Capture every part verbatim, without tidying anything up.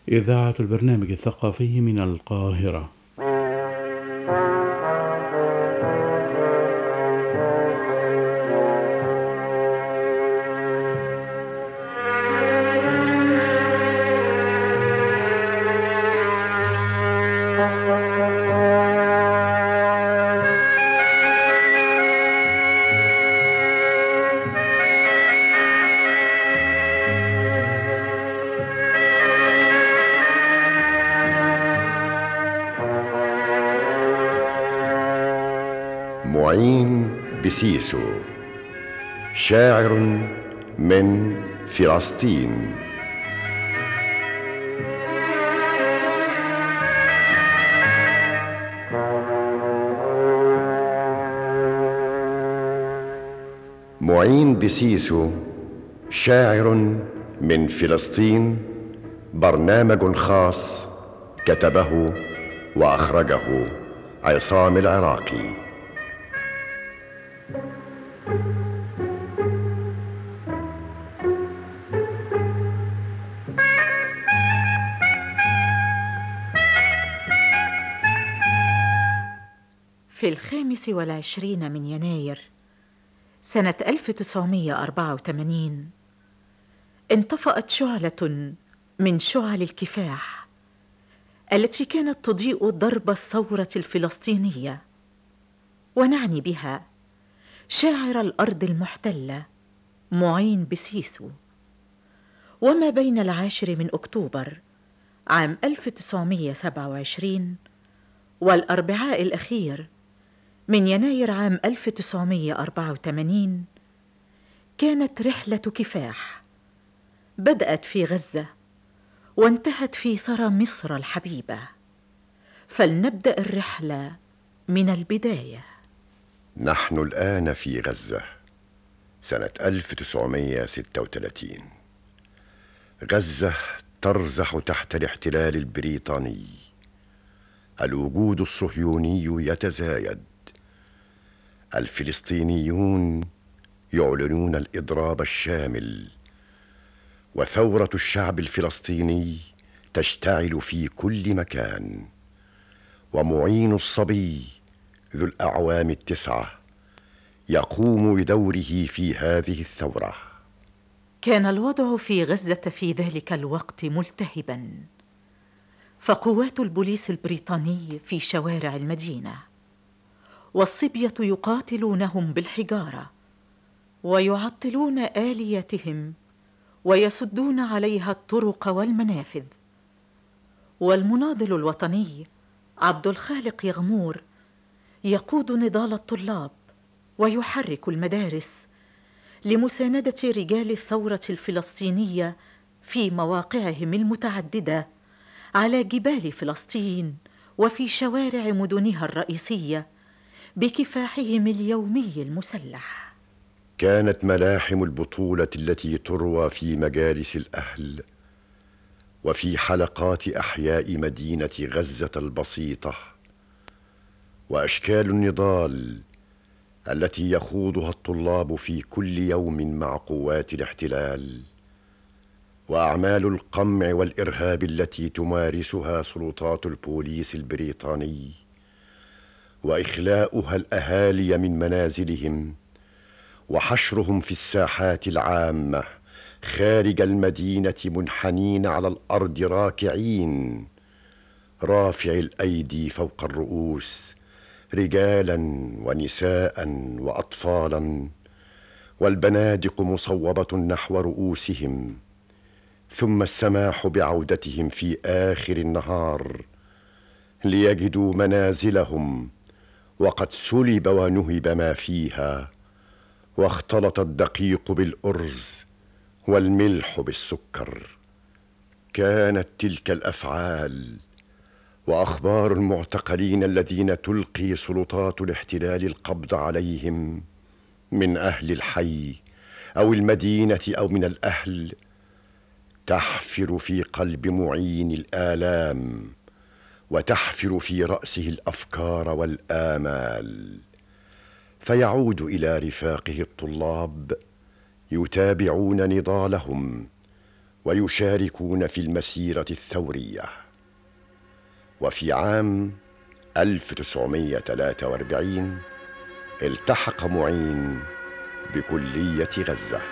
إذاعة البرنامج الثقافي من القاهرة. معين بسيسو، شاعر من فلسطين. معين بسيسو، شاعر من فلسطين، برنامج خاص كتبه وأخرجه عصام العراقي. في الخامس والعشرين من يناير سنة ألف وتسعمائة وأربعة وثمانين انطفأت شعلة من شعل الكفاح التي كانت تضيء درب الثورة الفلسطينية، ونعني بها شاعر الأرض المحتلة معين بسيسو. وما بين العاشر من أكتوبر عام ألف وتسعمائة وسبعة وعشرين والأربعاء الأخير من يناير عام ألف وتسعمائة وأربعة وثمانين كانت رحلة كفاح بدأت في غزة وانتهت في ثرى مصر الحبيبة. فلنبدأ الرحلة من البداية. نحن الآن في غزة سنة ألف وتسعمائة وستة وثلاثين. غزة ترزح تحت الاحتلال البريطاني. الوجود الصهيوني يتزايد. الفلسطينيون يعلنون الإضراب الشامل، وثورة الشعب الفلسطيني تشتعل في كل مكان. ومعين الصبي ذو الأعوام التسعة يقوم بدوره في هذه الثورة. كان الوضع في غزة في ذلك الوقت ملتهباً، فقوات البوليس البريطاني في شوارع المدينة، والصبية يقاتلونهم بالحجارة ويعطلون آلياتهم ويسدون عليها الطرق والمنافذ. والمناضل الوطني عبد الخالق يغمور يقود نضال الطلاب ويحرك المدارس لمساندة رجال الثورة الفلسطينية في مواقعهم المتعددة على جبال فلسطين وفي شوارع مدنها الرئيسية بكفاحهم اليومي المسلح. كانت ملاحم البطولة التي تروى في مجالس الأهل وفي حلقات أحياء مدينة غزة البسيطة، وأشكال النضال التي يخوضها الطلاب في كل يوم مع قوات الاحتلال، وأعمال القمع والإرهاب التي تمارسها سلطات البوليس البريطاني، وإخلاؤها الأهالي من منازلهم وحشرهم في الساحات العامة خارج المدينة منحنين على الأرض راكعين، رافعي الأيدي فوق الرؤوس، رجالا ونساء وأطفالا، والبنادق مصوبة نحو رؤوسهم، ثم السماح بعودتهم في آخر النهار ليجدوا منازلهم وقد سلب ونهب ما فيها، واختلط الدقيق بالأرز والملح بالسكر. كانت تلك الأفعال وأخبار المعتقلين الذين تلقي سلطات الاحتلال القبض عليهم من أهل الحي أو المدينة أو من الأهل تحفر في قلب معين الآلام، وتحفر في رأسه الأفكار والآمال، فيعود إلى رفاقه الطلاب يتابعون نضالهم ويشاركون في المسيرة الثورية. وفي عام ألف وتسعمائة وثلاثة وأربعين التحق معين بكلية غزة.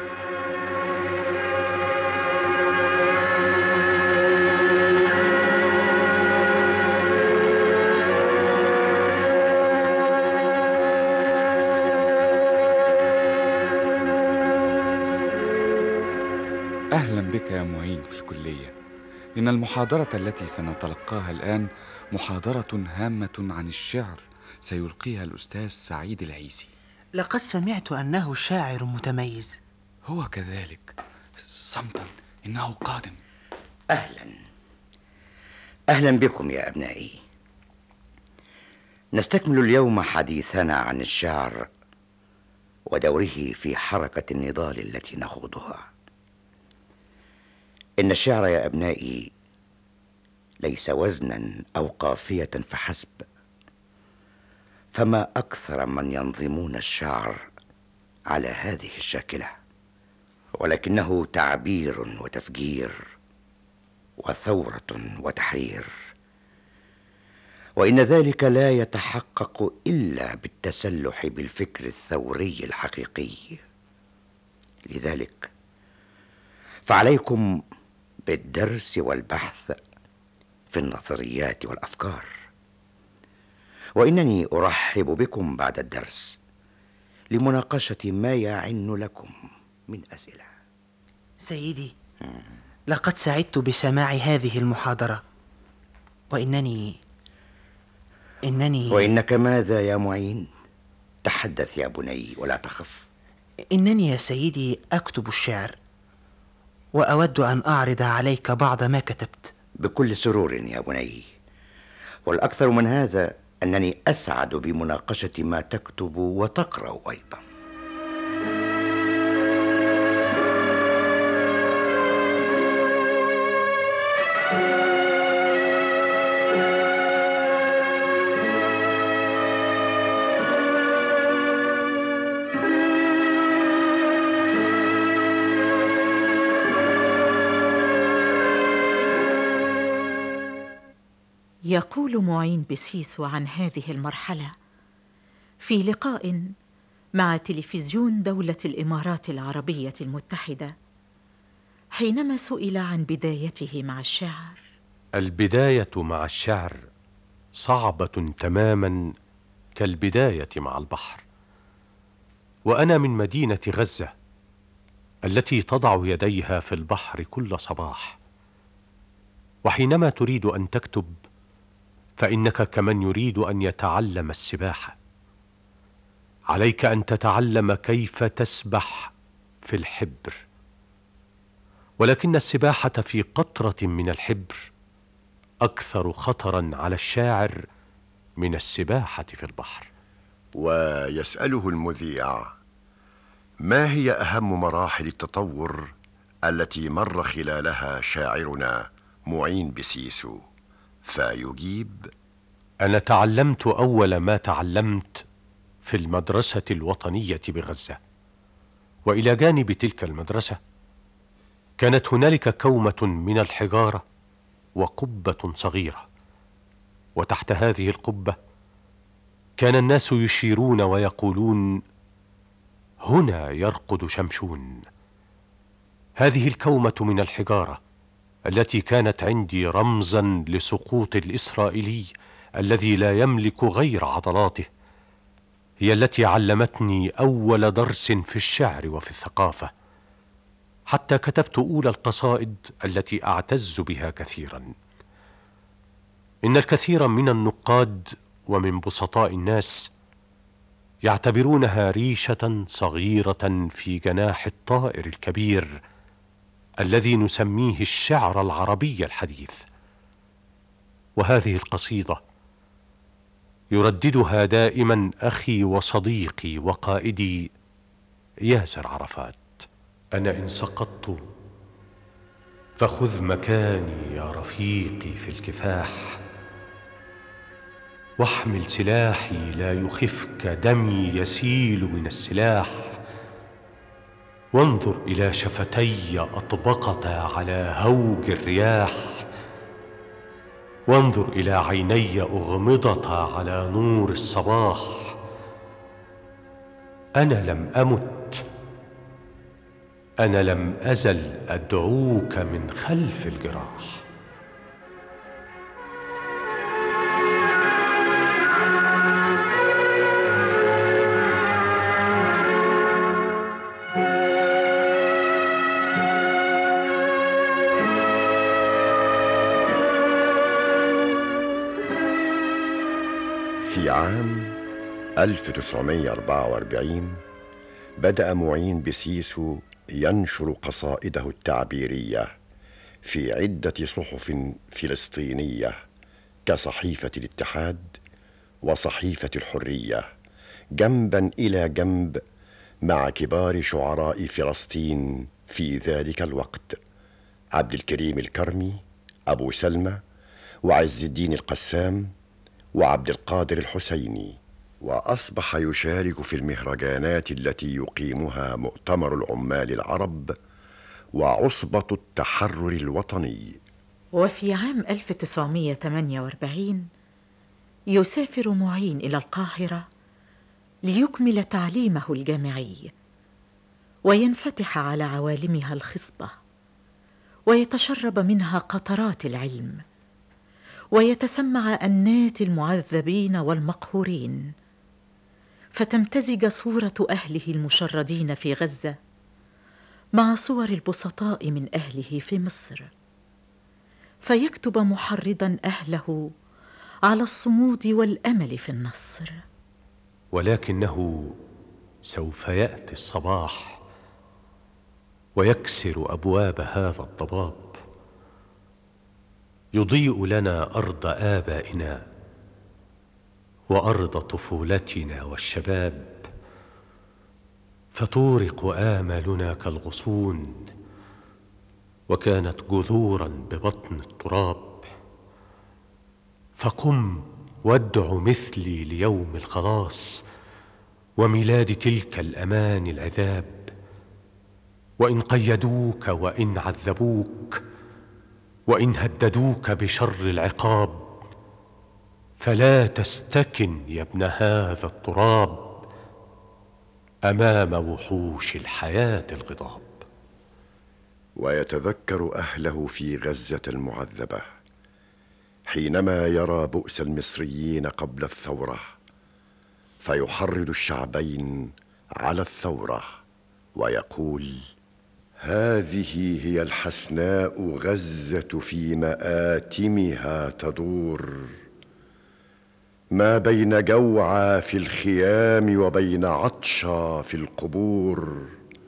أهلا بك يا معين في الكلية. إن المحاضرة التي سنتلقاها الآن محاضرة هامة عن الشعر سيلقيها الأستاذ سعيد العيسي. لقد سمعت أنه شاعر متميز. هو كذلك. صمتا، إنه قادم. أهلا أهلا بكم يا أبنائي. نستكمل اليوم حديثنا عن الشعر ودوره في حركة النضال التي نخوضها. إن الشعر يا أبنائي ليس وزنا أو قافية فحسب، فما أكثر من ينظمون الشعر على هذه الشاكلة، ولكنه تعبير وتفجير وثورة وتحرير، وإن ذلك لا يتحقق إلا بالتسلح بالفكر الثوري الحقيقي. لذلك فعليكم بالدرس والبحث في النظريات والأفكار، وإنني أرحب بكم بعد الدرس لمناقشة ما يعن لكم من أسئلة. سيدي، لقد سعدت بسماع هذه المحاضرة، وإنني إنني وإنك ماذا يا معين؟ تحدث يا بني ولا تخف. إنني يا سيدي أكتب الشعر، وأود أن أعرض عليك بعض ما كتبت. بكل سرور يا بني، والأكثر من هذا أنني أسعد بمناقشة ما تكتب وتقرأ أيضا. يقول معين بسيسو عن هذه المرحلة في لقاء مع تلفزيون دولة الإمارات العربية المتحدة حينما سئل عن بدايته مع الشعر: البداية مع الشعر صعبة تماما كالبداية مع البحر، وأنا من مدينة غزة التي تضع يديها في البحر كل صباح، وحينما تريد أن تكتب فإنك كمن يريد أن يتعلم السباحة. عليك أن تتعلم كيف تسبح في الحبر، ولكن السباحة في قطرة من الحبر أكثر خطرا على الشاعر من السباحة في البحر. ويسأله المذيع: ما هي أهم مراحل التطور التي مر خلالها شاعرنا معين بسيسو؟ فيجيب: أنا تعلمت أول ما تعلمت في المدرسة الوطنية بغزة، وإلى جانب تلك المدرسة كانت هنالك كومة من الحجارة وقبة صغيرة، وتحت هذه القبة كان الناس يشيرون ويقولون: هنا يرقد شمشون. هذه الكومة من الحجارة التي كانت عندي رمزا لسقوط الإسرائيلي الذي لا يملك غير عضلاته هي التي علمتني أول درس في الشعر وفي الثقافة، حتى كتبت أولى القصائد التي أعتز بها كثيرا. إن الكثير من النقاد ومن بسطاء الناس يعتبرونها ريشة صغيرة في جناح الطائر الكبير الذي نسميه الشعر العربي الحديث. وهذه القصيدة يرددها دائما أخي وصديقي وقائدي ياسر عرفات: أنا إن سقطت فخذ مكاني يا رفيقي في الكفاح، واحمل سلاحي لا يخفك دمي يسيل من السلاح، وانظر إلى شفتي أطبقتا على هوج الرياح، وانظر إلى عيني أغمضتا على نور الصباح. أنا لم أمت، أنا لم أزل أدعوك من خلف الجراح. في عام ألف وتسعمائة وأربعة وأربعين بدأ معين بسيسو ينشر قصائده التعبيرية في عدة صحف فلسطينية كصحيفة الاتحاد وصحيفة الحرية، جنبا إلى جنب مع كبار شعراء فلسطين في ذلك الوقت: عبد الكريم الكرمي، أبو سلمى، وعز الدين القسام، وعبد القادر الحسيني. وأصبح يشارك في المهرجانات التي يقيمها مؤتمر العمال العرب وعصبة التحرر الوطني. وفي عام ألف وتسعمائة وثمانية وأربعين يسافر معين إلى القاهرة ليكمل تعليمه الجامعي وينفتح على عوالمها الخصبة ويتشرب منها قطرات العلم ويتسمع أنات المعذبين والمقهورين، فتمتزج صورة أهله المشردين في غزة مع صور البسطاء من أهله في مصر، فيكتب محرضا أهله على الصمود والأمل في النصر. ولكنه سوف يأتي الصباح ويكسر أبواب هذا الضباب، يضيء لنا أرض آبائنا وأرض طفولتنا والشباب، فتورق آمالنا كالغصون وكانت جذورا ببطن التراب. فقم وادع مثلي ليوم الخلاص وميلاد تلك الأمان العذاب، وإن قيدوك وإن عذبوك وإن هددوك بشر العقاب، فلا تستكن يا ابن هذا التراب أمام وحوش الحياة الغضاب. ويتذكر أهله في غزة المعذبة حينما يرى بؤس المصريين قبل الثورة، فيحرض الشعبين على الثورة ويقول: هذه هي الحسناء غزة في مآتمها تدور، ما بين جوعى في الخيام وبين عطشى في القبور،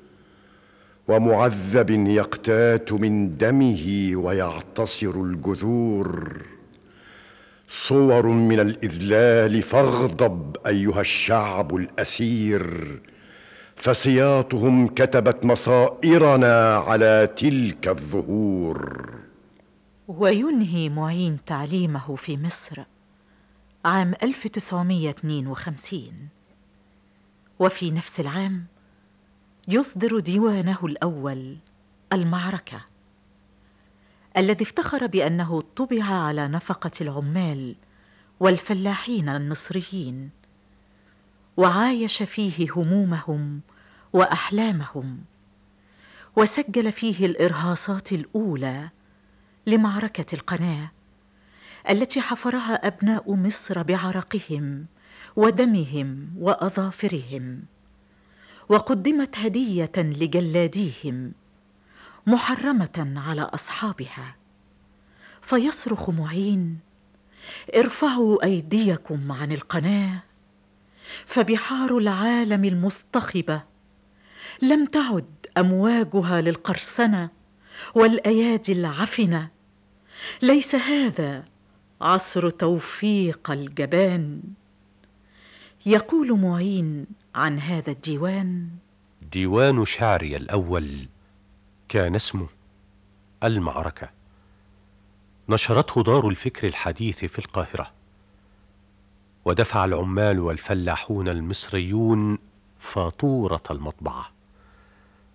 ومعذب يقتات من دمه ويعتصر الجذور، صور من الإذلال فاغضب أيها الشعب الأسير، فسياطهم كتبت مصائرنا على تلك الظهور. وينهي معين تعليمه في مصر عام ألف وتسعمائة واثنين وخمسين، وفي نفس العام يصدر ديوانه الأول المعركة، الذي افتخر بأنه طبع على نفقة العمال والفلاحين المصريين، وعايش فيه همومهم وأحلامهم، وسجل فيه الإرهاصات الأولى لمعركة القناة التي حفرها أبناء مصر بعرقهم ودمهم وأظافرهم، وقدمت هدية لجلاديهم محرمة على أصحابها. فيصرخ معين: ارفعوا أيديكم عن القناة، فبحار العالم المصطخبة لم تعد أمواجها للقرصنة والأيادي العفنة، ليس هذا عصر توفيق الجبان. يقول معين عن هذا الديوان: ديوان شعري الأول كان اسمه المعركة، نشرته دار الفكر الحديث في القاهرة، ودفع العمال والفلاحون المصريون فاتورة المطبعة،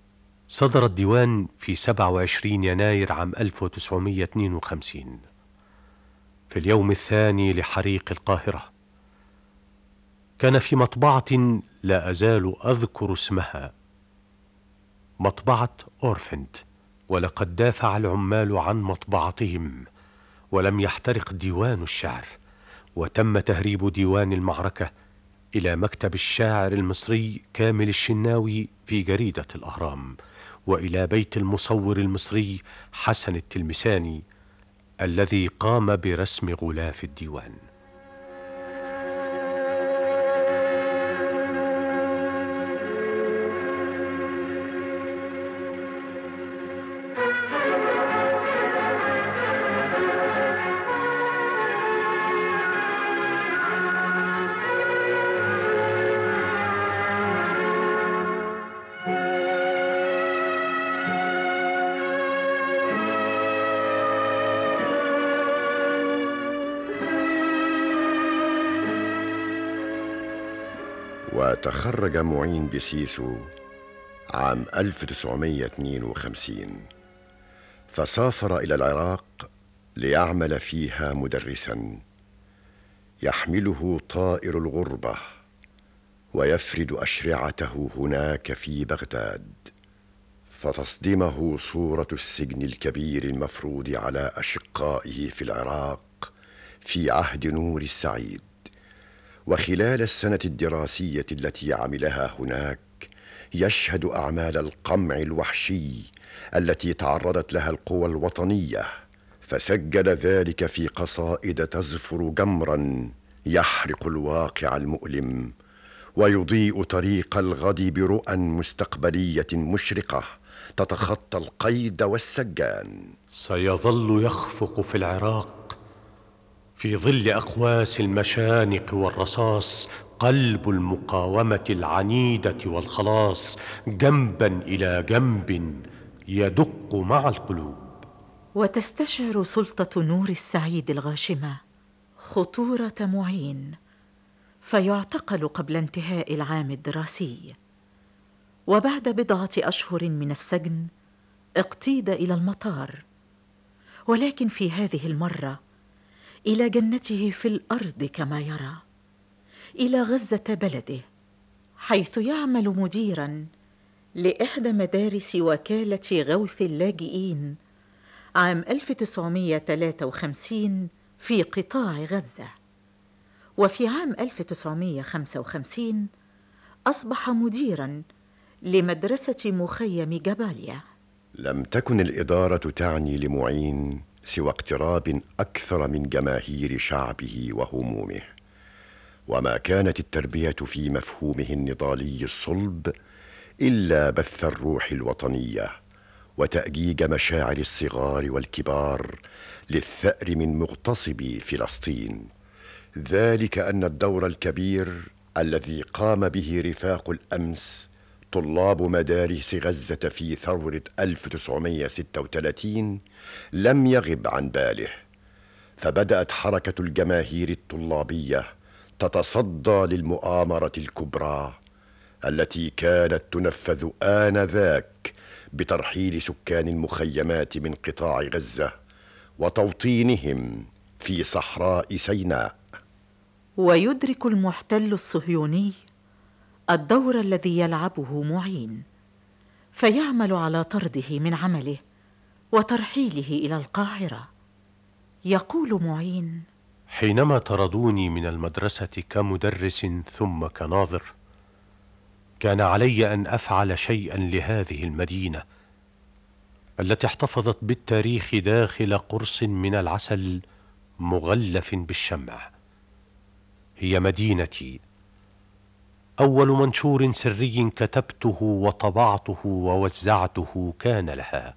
صدر الديوان في سبعة وعشرين يناير عام ألف وتسعمائة واثنين وخمسين في اليوم الثاني لحريق القاهرة. كان في مطبعة لا أزال أذكر اسمها، مطبعة أورفنت، ولقد دافع العمال عن مطبعتهم ولم يحترق ديوان الشعر، وتم تهريب ديوان المعركة إلى مكتب الشاعر المصري كامل الشناوي في جريدة الأهرام، وإلى بيت المصور المصري حسن التلمساني الذي قام برسم غلاف الديوان. وتخرج معين بسيسو عام ألف وتسعمائة واثنين وخمسين، فسافر إلى العراق ليعمل فيها مدرسا، يحمله طائر الغربة ويفرد أشرعته هناك في بغداد، فتصدمه صورة السجن الكبير المفروض على أشقائه في العراق في عهد نور السعيد. وخلال السنة الدراسية التي عملها هناك يشهد أعمال القمع الوحشي التي تعرضت لها القوى الوطنية، فسجل ذلك في قصائد تزفر جمرا يحرق الواقع المؤلم ويضيء طريق الغد برؤى مستقبلية مشرقة تتخطى القيد والسجان. سيظل يخفق في العراق في ظل أقواس المشانق والرصاص قلب المقاومة العنيدة والخلاص، جنبا إلى جنب يدق مع القلوب. وتستشعر سلطة نور السعيد الغاشمة خطورة معين، فيعتقل قبل انتهاء العام الدراسي، وبعد بضعة أشهر من السجن اقتيد إلى المطار، ولكن في هذه المرة إلى جنته في الأرض كما يرى، إلى غزة بلده، حيث يعمل مديراً لإحدى مدارس وكالة غوث اللاجئين عام ألف وتسعمائة وثلاثة وخمسين في قطاع غزة. وفي عام ألف وتسعمائة وخمسة وخمسين أصبح مديراً لمدرسة مخيم جباليا. لم تكن الإدارة تعني لمعين سوى اقتراب أكثر من جماهير شعبه وهمومه، وما كانت التربية في مفهومه النضالي الصلب إلا بث الروح الوطنية وتأجيج مشاعر الصغار والكبار للثأر من مغتصبي فلسطين. ذلك أن الدور الكبير الذي قام به رفاق الأمس طلاب مدارس غزة في ثورة ألف وتسعمائة وستة وثلاثين لم يغب عن باله، فبدأت حركة الجماهير الطلابية تتصدى للمؤامرة الكبرى التي كانت تنفذ آنذاك بترحيل سكان المخيمات من قطاع غزة وتوطينهم في صحراء سيناء. ويدرك المحتل الصهيوني الدور الذي يلعبه معين، فيعمل على طرده من عمله وترحيله إلى القاهرة. يقول معين: حينما طردوني من المدرسة كمدرس ثم كناظر، كان علي أن أفعل شيئا لهذه المدينة التي احتفظت بالتاريخ داخل قرص من العسل مغلف بالشمع. هي مدينتي. أول منشور سري كتبته وطبعته ووزعته كان لها،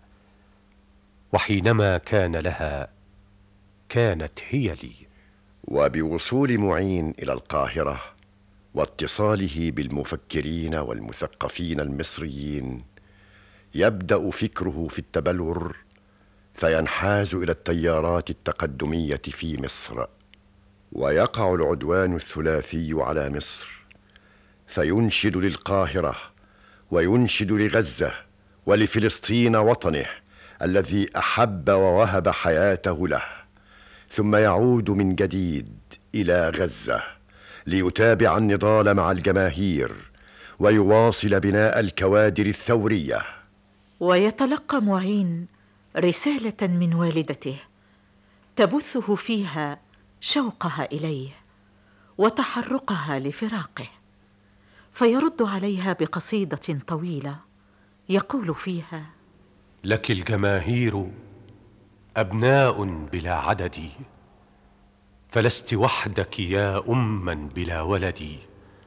وحينما كان لها كانت هي لي. وبوصول معين إلى القاهرة واتصاله بالمفكرين والمثقفين المصريين يبدأ فكره في التبلور، فينحاز إلى التيارات التقدمية في مصر، ويقع العدوان الثلاثي على مصر، فينشد للقاهرة وينشد لغزة ولفلسطين وطنه الذي أحب ووهب حياته له، ثم يعود من جديد إلى غزة ليتابع النضال مع الجماهير ويواصل بناء الكوادر الثورية. ويتلقى معين رسالة من والدته تبثه فيها شوقها إليه وتحرقها لفراقه، فيرد عليها بقصيدة طويلة يقول فيها: لك الجماهير أبناء بلا عدد، فلست وحدك يا أما بلا ولد.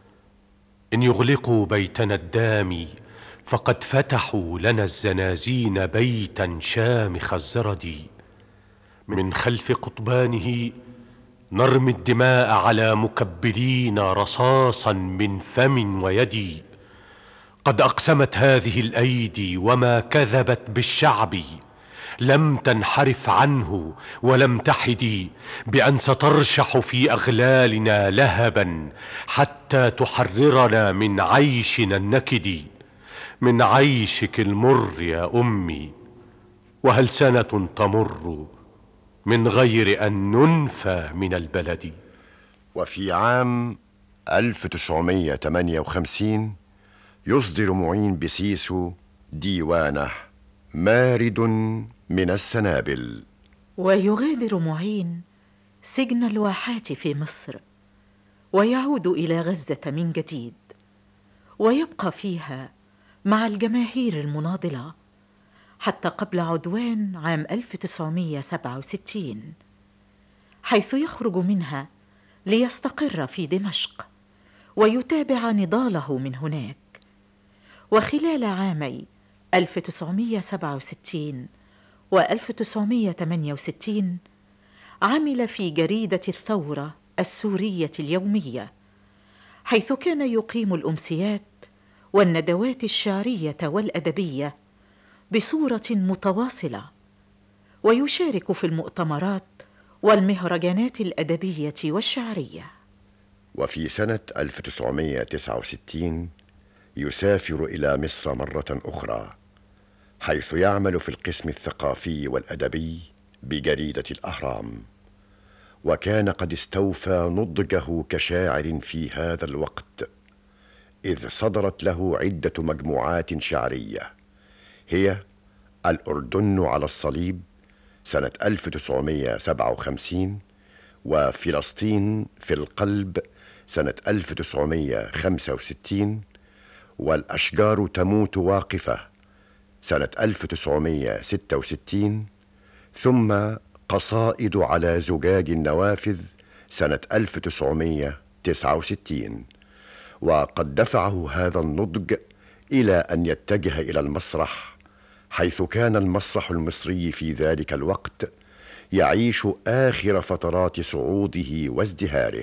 إن يغلقوا بيتنا الدامي فقد فتحوا لنا الزنازين بيتا شامخ الزرد. من خلف قضبانه نرمي الدماء على مكبلين رصاصا من فم ويد. قد أقسمت هذه الأيدي وما كذبت بالشعب، لم تنحرف عنه ولم تحدي، بأن سترشح في أغلالنا لهبا حتى تحررنا من عيشنا النكد. من عيشك المر يا أمي، وهل سنة تمر من غير أن ننفى من البلد؟ وفي عام ألف وتسعمائة وثمانية وخمسين يصدر معين بسيسو ديوانه مارد من السنابل. ويغادر معين سجن الواحات في مصر ويعود إلى غزة من جديد، ويبقى فيها مع الجماهير المناضلة حتى قبل عدوان عام ألف وتسعمائة وسبعة وستين، حيث يخرج منها ليستقر في دمشق ويتابع نضاله من هناك. وخلال عامي ألف وتسعمائة وسبعة وستين وألف وتسعمائة وثمانية وستين عمل في جريدة الثورة السورية اليومية، حيث كان يقيم الأمسيات والندوات الشعرية والأدبية بصورة متواصلة، ويشارك في المؤتمرات والمهرجانات الأدبية والشعرية. وفي سنة ألف وتسعمائة وتسعة وستين يسافر إلى مصر مرة أخرى، حيث يعمل في القسم الثقافي والأدبي بجريدة الأهرام، وكان قد استوفى نضجه كشاعر في هذا الوقت، إذ صدرت له عدة مجموعات شعرية، هي الأردن على الصليب سنة ألف وتسعمائة وسبعة وخمسين، وفلسطين في القلب سنة ألف وتسعمائة وخمسة وستين، والأشجار تموت واقفة سنة ألف وتسعمائة وستة وستين، ثم قصائد على زجاج النوافذ سنة ألف وتسعمائة وتسعة وستين. وقد دفعه هذا النضج إلى أن يتجه إلى المسرح، حيث كان المسرح المصري في ذلك الوقت يعيش آخر فترات صعوده وازدهاره،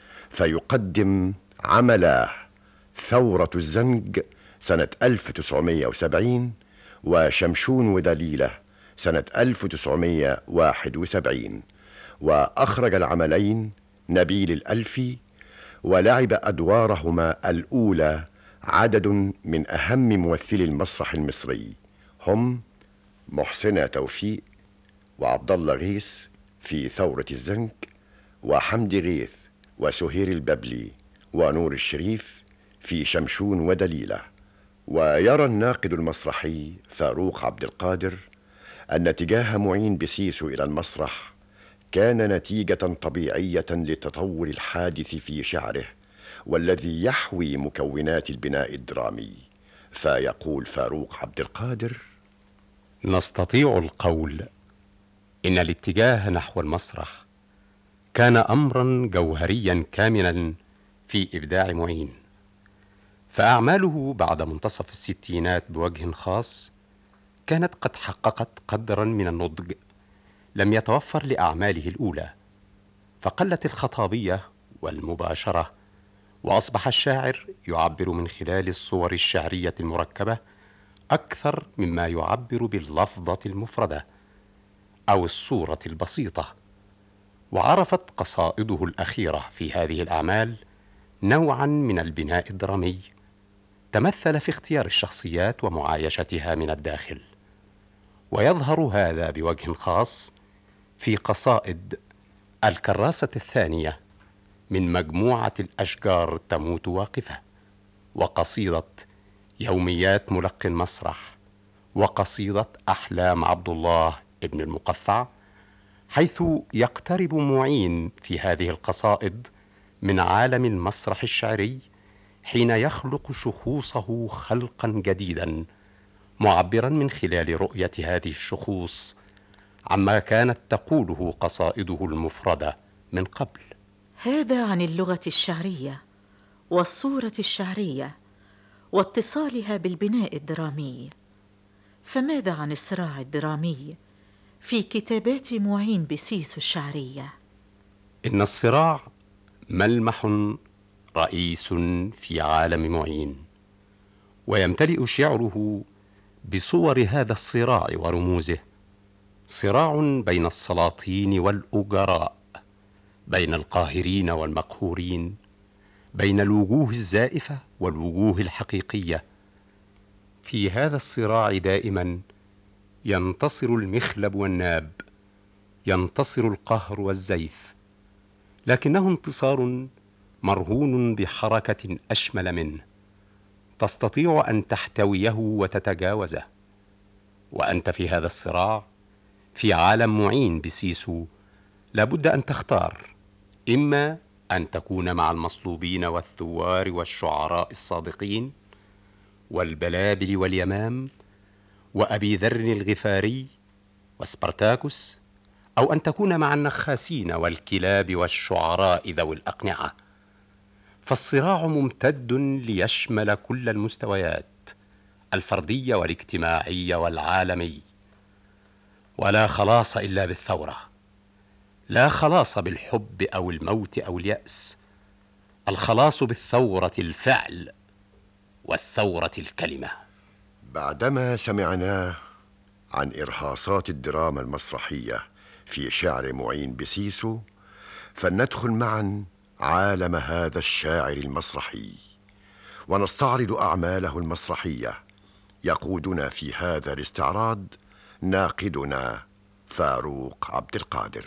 فيقدم عملاه ثورة الزنج سنة ألف وتسعمائة وسبعين وشمشون ودليلة سنة ألف وتسعمائة وواحد وسبعين، وأخرج العملين نبيل الألفي، ولعب أدوارهما الأولى عدد من أهم ممثلي المسرح المصري، هم محسنة توفيق وعبد الله غيث في ثورة الزنج، وحمدي غيث وسهير الببلي ونور الشريف في شمشون ودليلة. ويرى الناقد المسرحي فاروق عبد القادر أن اتجاه معين بسيسو إلى المسرح كان نتيجة طبيعية للتطور الحادث في شعره، والذي يحوي مكونات البناء الدرامي. فيقول فاروق عبد القادر: نستطيع القول إن الاتجاه نحو المسرح كان أمرا جوهريا كاملا في إبداع معين، فأعماله بعد منتصف الستينات بوجه خاص كانت قد حققت قدرا من النضج لم يتوفر لأعماله الأولى، فقلت الخطابية والمباشرة، وأصبح الشاعر يعبر من خلال الصور الشعرية المركبة أكثر مما يعبر باللفظة المفردة أو الصورة البسيطة. وعرفت قصائده الأخيرة في هذه الأعمال نوعا من البناء الدرامي، تمثل في اختيار الشخصيات ومعايشتها من الداخل، ويظهر هذا بوجه خاص في قصائد الكراسة الثانية من مجموعة الأشجار تموت واقفة، وقصيدة يوميات ملق المسرح، وقصيدة أحلام عبد الله ابن المقفع، حيث يقترب معين في هذه القصائد من عالم المسرح الشعري حين يخلق شخوصه خلقا جديدا، معبرا من خلال رؤية هذه الشخوص عما كانت تقوله قصائده المفردة من قبل. هذا عن اللغة الشعرية والصورة الشعرية واتصالها بالبناء الدرامي. فماذا عن الصراع الدرامي في كتابات معين بسيسو الشعرية؟ إن الصراع ملمح رئيس في عالم معين، ويمتلئ شعره بصور هذا الصراع ورموزه، صراع بين السلاطين والأجراء، بين القاهرين والمقهورين، بين الوجوه الزائفة والوجوه الحقيقية. في هذا الصراع دائما ينتصر المخلب والناب، ينتصر القهر والزيف، لكنه انتصار مرهون بحركة أشمل منه، تستطيع أن تحتويه وتتجاوزه. وأنت في هذا الصراع في عالم معين بسيسو لابد أن تختار، إما أن تكون مع المصلوبين والثوار والشعراء الصادقين والبلابل واليمام وأبي ذر الغفاري وسبارتاكوس، أو أن تكون مع النخاسين والكلاب والشعراء ذوي الأقنعة. فالصراع ممتد ليشمل كل المستويات الفردية والاجتماعية والعالمي، ولا خلاص إلا بالثورة، لا خلاص بالحب أو الموت أو اليأس، الخلاص بالثورة الفعل والثورة الكلمة. بعدما سمعناه عن إرهاصات الدراما المسرحية في شعر معين بسيسو، فلندخل معا عالم هذا الشاعر المسرحي ونستعرض أعماله المسرحية. يقودنا في هذا الاستعراض ناقدنا فاروق عبد القادر.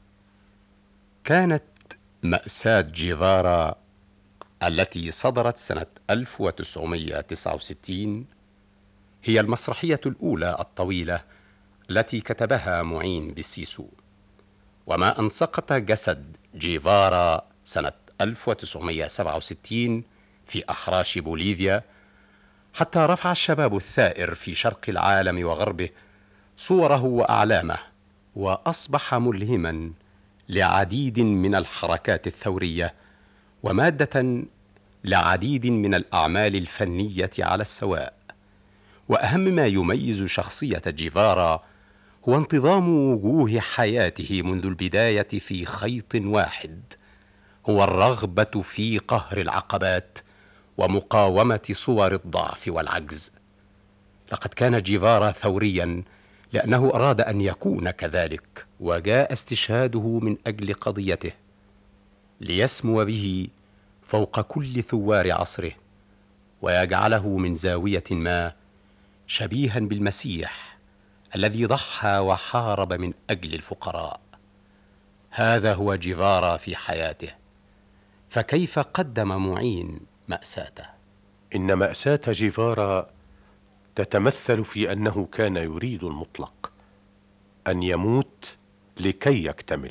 كانت مأساة جيفارا التي صدرت سنة ألف وتسعمائة وتسعة وستين هي المسرحية الأولى الطويلة التي كتبها معين بسيسو، وما أن سقط جسد جيفارا سنة ألف وتسعمائة وسبعة وستين في أحراش بوليفيا، حتى رفع الشباب الثائر في شرق العالم وغربه صوره وأعلامه، وأصبح ملهما لعديد من الحركات الثورية ومادة لعديد من الأعمال الفنية على السواء. وأهم ما يميز شخصية جيفارا هو انتظام وجوه حياته منذ البداية في خيط واحد، هو الرغبة في قهر العقبات ومقاومة صور الضعف والعجز. لقد كان جيفارا ثوريا لأنه أراد أن يكون كذلك، وجاء استشهاده من أجل قضيته ليسمو به فوق كل ثوار عصره، ويجعله من زاوية ما شبيها بالمسيح الذي ضحى وحارب من أجل الفقراء. هذا هو جيفارا في حياته. فكيف قدم معين مأساته؟ إن مأساة جيفارا تتمثل في أنه كان يريد المطلق، أن يموت لكي يكتمل.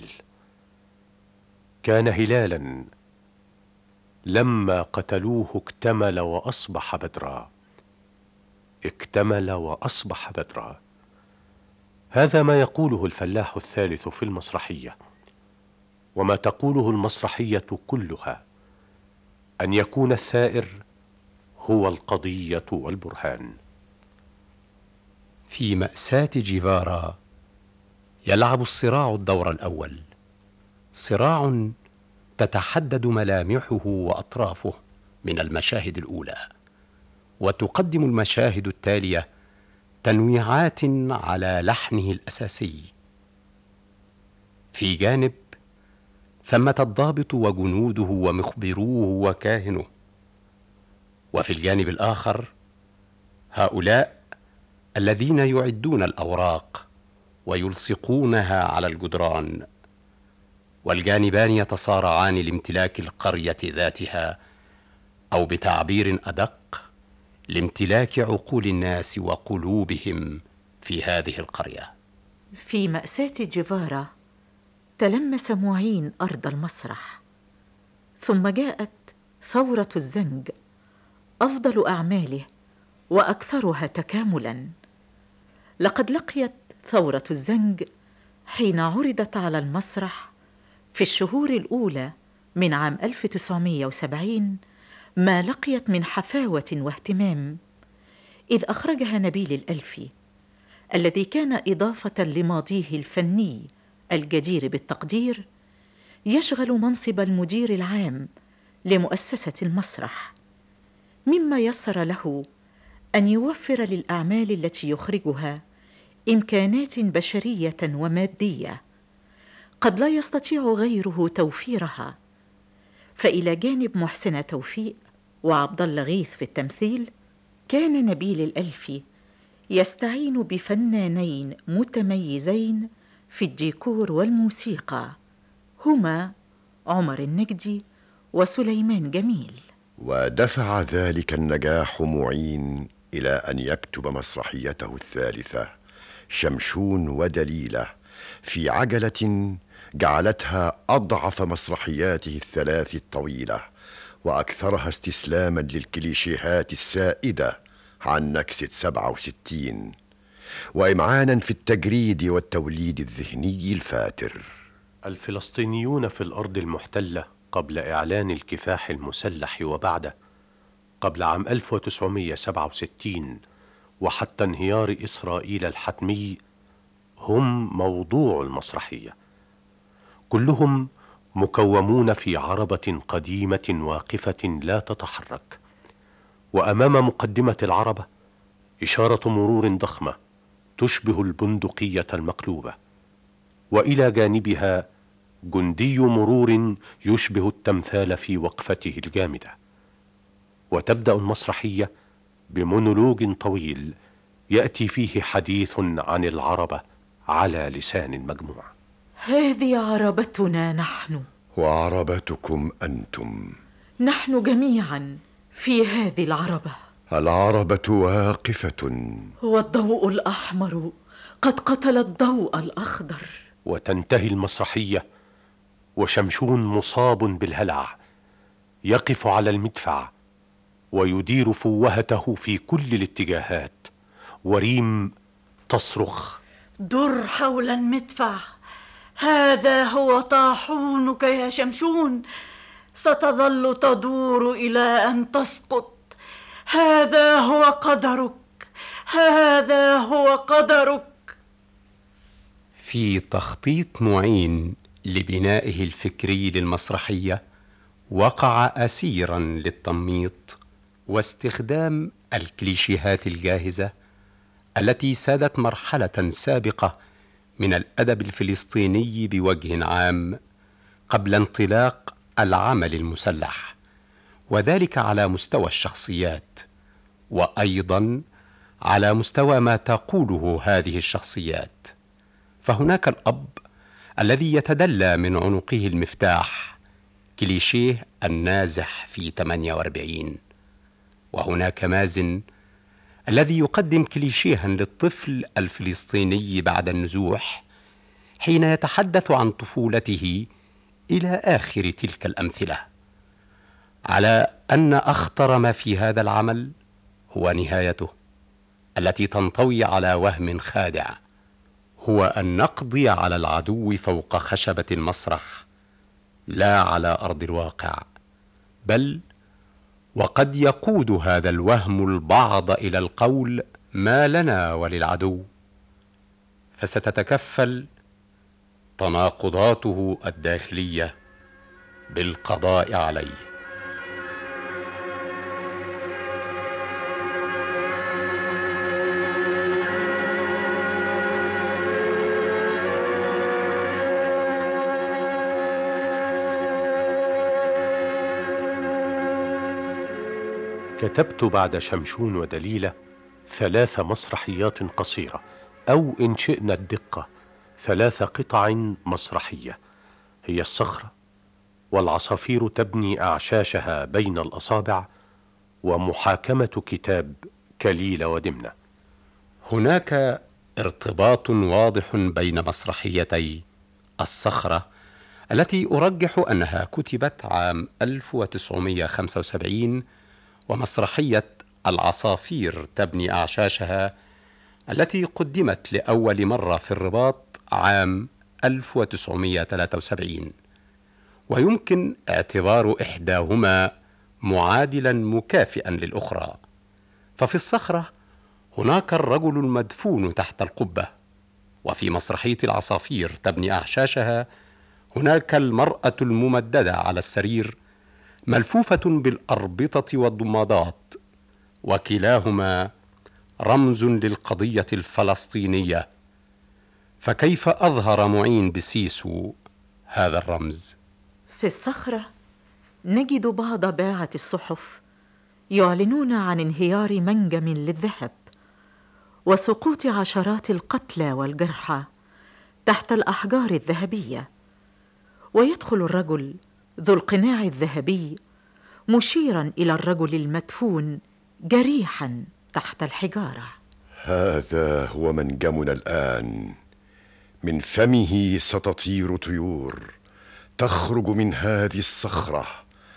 كان هلالا لما قتلوه اكتمل وأصبح بدرا، اكتمل وأصبح بدرا. هذا ما يقوله الفلاح الثالث في المسرحية، وما تقوله المسرحية كلها، أن يكون الثائر هو القضية والبرهان. في مأساة جيفارا يلعب الصراع الدور الأول، صراع تتحدد ملامحه وأطرافه من المشاهد الأولى، وتقدم المشاهد التالية تنويعات على لحنه الأساسي. في جانب ثمة الضابط وجنوده ومخبروه وكاهنه، وفي الجانب الآخر هؤلاء الذين يعدون الأوراق ويلصقونها على الجدران، والجانبان يتصارعان لامتلاك القرية ذاتها، أو بتعبير أدق لامتلاك عقول الناس وقلوبهم في هذه القرية. في مأساة جيفارا تلمس معين أرض المسرح، ثم جاءت ثورة الزنج، أفضل أعماله وأكثرها تكاملاً. لقد لقيت ثورة الزنج حين عرضت على المسرح في الشهور الأولى من عام ألف وتسعمائة وسبعين ما لقيت من حفاوة واهتمام، إذ أخرجها نبيل الألفي الذي كان إضافة لماضيه الفني الجدير بالتقدير يشغل منصب المدير العام لمؤسسة المسرح، مما يسر له أن يوفر للأعمال التي يخرجها إمكانات بشرية ومادية قد لا يستطيع غيره توفيرها. فإلى جانب محسن توفيق وعبد الله غيث في التمثيل، كان نبيل الألفي يستعين بفنانين متميزين في الديكور والموسيقى، هما عمر النجدي وسليمان جميل. ودفع ذلك النجاح معين إلى أن يكتب مسرحيته الثالثة شمشون ودليلة في عجلة جعلتها أضعف مسرحياته الثلاث الطويلة وأكثرها استسلاما للكليشيهات السائدة عن نكسة سبعة وستين، وإمعانا في التجريد والتوليد الذهني الفاتر. الفلسطينيون في الأرض المحتلة قبل إعلان الكفاح المسلح وبعده، قبل عام ألف وتسعمائة وسبعة وستين وحتى انهيار إسرائيل الحتمي، هم موضوع المسرحية. كلهم مكومون في عربة قديمة واقفة لا تتحرك، وأمام مقدمة العربة إشارة مرور ضخمة تشبه البندقية المقلوبة، وإلى جانبها جندي مرور يشبه التمثال في وقفته الجامدة. وتبدأ المسرحية بمونولوج طويل يأتي فيه حديث عن العربة على لسان المجموع. هذه عربتنا نحن، وعربتكم أنتم. نحن جميعا في هذه العربة. العربة واقفة، والضوء الأحمر قد قتل الضوء الأخضر. وتنتهي المسرحية وشمشون مصاب بالهلع يقف على المدفع ويدير فوهته في كل الاتجاهات، وريم تصرخ: در حول المدفع، هذا هو طاحونك يا شمشون، ستظل تدور إلى أن تسقط، هذا هو قدرك، هذا هو قدرك. في تخطيط معين لبنائه الفكري للمسرحية وقع أسيرا للتنميط واستخدام الكليشيهات الجاهزة التي سادت مرحلة سابقة من الأدب الفلسطيني بوجه عام قبل انطلاق العمل المسلح، وذلك على مستوى الشخصيات، وأيضا على مستوى ما تقوله هذه الشخصيات. فهناك الأب الذي يتدلى من عنقه المفتاح، كليشيه النازح في ثمانية وأربعين، وهناك مازن الذي يقدم كليشيها للطفل الفلسطيني بعد النزوح حين يتحدث عن طفولته إلى آخر تلك الأمثلة، على أن أخطر ما في هذا العمل هو نهايته التي تنطوي على وهم خادع، هو أن نقضي على العدو فوق خشبة المسرح لا على أرض الواقع، بل وقد يقود هذا الوهم البعض إلى القول ما لنا وللعدو، فستتكفل تناقضاته الداخلية بالقضاء عليه. كتبت بعد شمشون ودليلة ثلاث مسرحيات قصيرة، أو إن شئنا الدقة ثلاث قطع مسرحية، هي الصخرة، والعصافير تبني أعشاشها بين الأصابع، ومحاكمة كتاب كليل ودمنة. هناك ارتباط واضح بين مسرحيتي الصخرة التي أرجح أنها كتبت عام ألف وتسعمائة وخمسة وسبعين ومسرحية العصافير تبني أعشاشها التي قدمت لأول مرة في الرباط عام ألف وتسعمائة وثلاثة وسبعين، ويمكن اعتبار إحداهما معادلا مكافئا للأخرى. ففي الصخرة هناك الرجل المدفون تحت القبة، وفي مسرحية العصافير تبني أعشاشها هناك المرأة الممددة على السرير ملفوفة بالأربطة والضمادات، وكلاهما رمز للقضية الفلسطينية. فكيف أظهر معين بسيسو هذا الرمز؟ في الصخرة نجد بعض باعة الصحف يعلنون عن انهيار منجم للذهب وسقوط عشرات القتلى والجرحى تحت الأحجار الذهبية، ويدخل الرجل ذو القناع الذهبي مشيرا إلى الرجل المدفون جريحا تحت الحجارة. هذا هو منجمنا الآن، من فمه ستطير طيور تخرج من هذه الصخرة،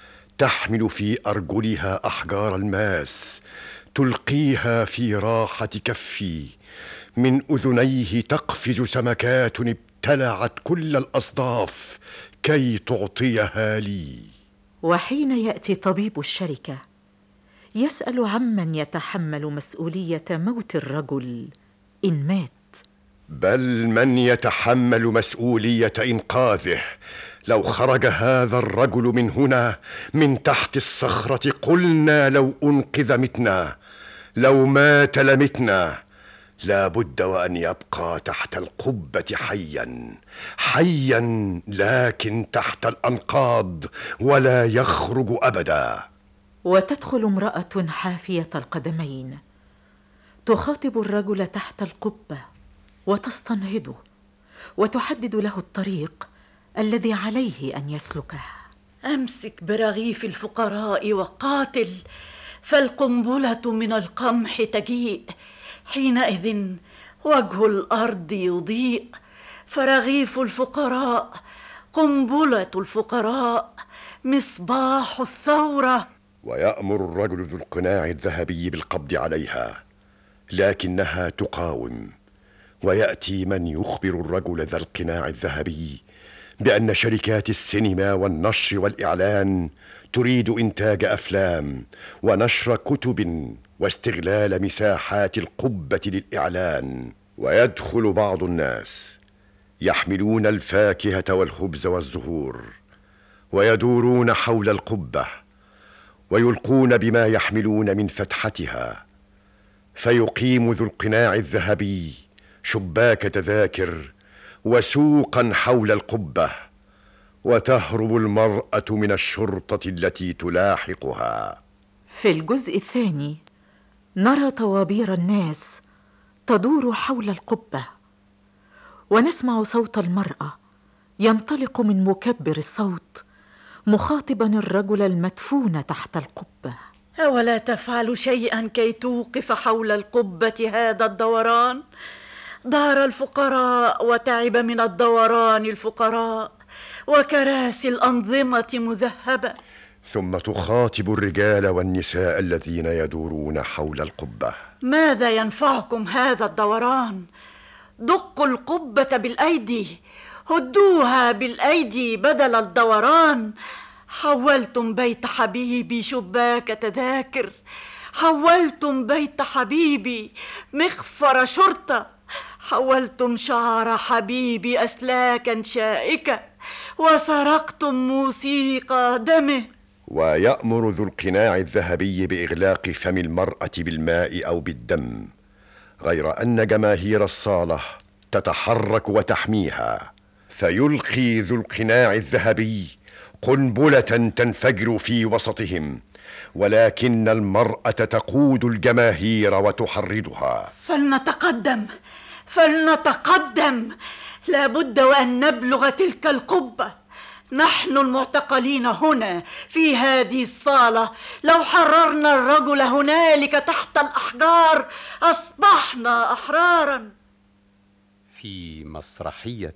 تحمل في أرجلها أحجار الماس، تلقيها في راحة كفي، من أذنيه تقفز سمكات ابتلعت كل الأصداف كي تعطيها لي. وحين يأتي طبيب الشركة يسأل عمن يتحمل مسؤولية موت الرجل إن مات، بل من يتحمل مسؤولية إنقاذه. لو خرج هذا الرجل من هنا من تحت الصخرة قلنا لو أنقذ متنا، لو مات لمتنا. لا بد وأن يبقى تحت القبة حيا حيا، لكن تحت الأنقاض ولا يخرج أبدا. وتدخل امرأة حافية القدمين تخاطب الرجل تحت القبة وتستنهضه وتحدد له الطريق الذي عليه أن يسلكه. أمسك برغيف الفقراء وقاتل، فالقنبلة من القمح تجيء، حينئذ وجه الأرض يضيء، فرغيف الفقراء قنبلة الفقراء مصباح الثورة. ويأمر الرجل ذو القناع الذهبي بالقبض عليها، لكنها تقاوم، ويأتي من يخبر الرجل ذا القناع الذهبي بأن شركات السينما والنشر والإعلان تريد إنتاج أفلام ونشر كتب واستغلال مساحات القبة للإعلان. ويدخل بعض الناس يحملون الفاكهة والخبز والزهور ويدورون حول القبة ويلقون بما يحملون من فتحتها، فيقيم ذو القناع الذهبي شباك تذاكر وسوقا حول القبة، وتهرب المرأة من الشرطة التي تلاحقها. في الجزء الثاني نرى طوابير الناس تدور حول القبة، ونسمع صوت المرأة ينطلق من مكبر الصوت مخاطبا الرجل المدفون تحت القبة. أولا تفعل شيئا كي توقف حول القبة هذا الدوران؟ دار الفقراء وتعب من الدوران الفقراء، وكراسي الأنظمة مذهبة. ثم تخاطب الرجال والنساء الذين يدورون حول القبة. ماذا ينفعكم هذا الدوران؟ دقوا القبة بالأيدي، هدوها بالأيدي بدل الدوران. حولتم بيت حبيبي شباك تذاكر، حولتم بيت حبيبي مخفر شرطة، حولتم شعر حبيبي أسلاكا شائكة، وسرقتم موسيقى دمه. ويأمر ذو القناع الذهبي بإغلاق فم المرأة بالماء أو بالدم، غير أن جماهير الصالة تتحرك وتحميها، فيلقي ذو القناع الذهبي قنبلة تنفجر في وسطهم، ولكن المرأة تقود الجماهير وتحرضها. فلنتقدم فلنتقدم، لابد وأن نبلغ تلك القبة. نحن المعتقلين هنا في هذه الصالة، لو حررنا الرجل هنالك تحت الأحجار أصبحنا أحرارا. في مسرحية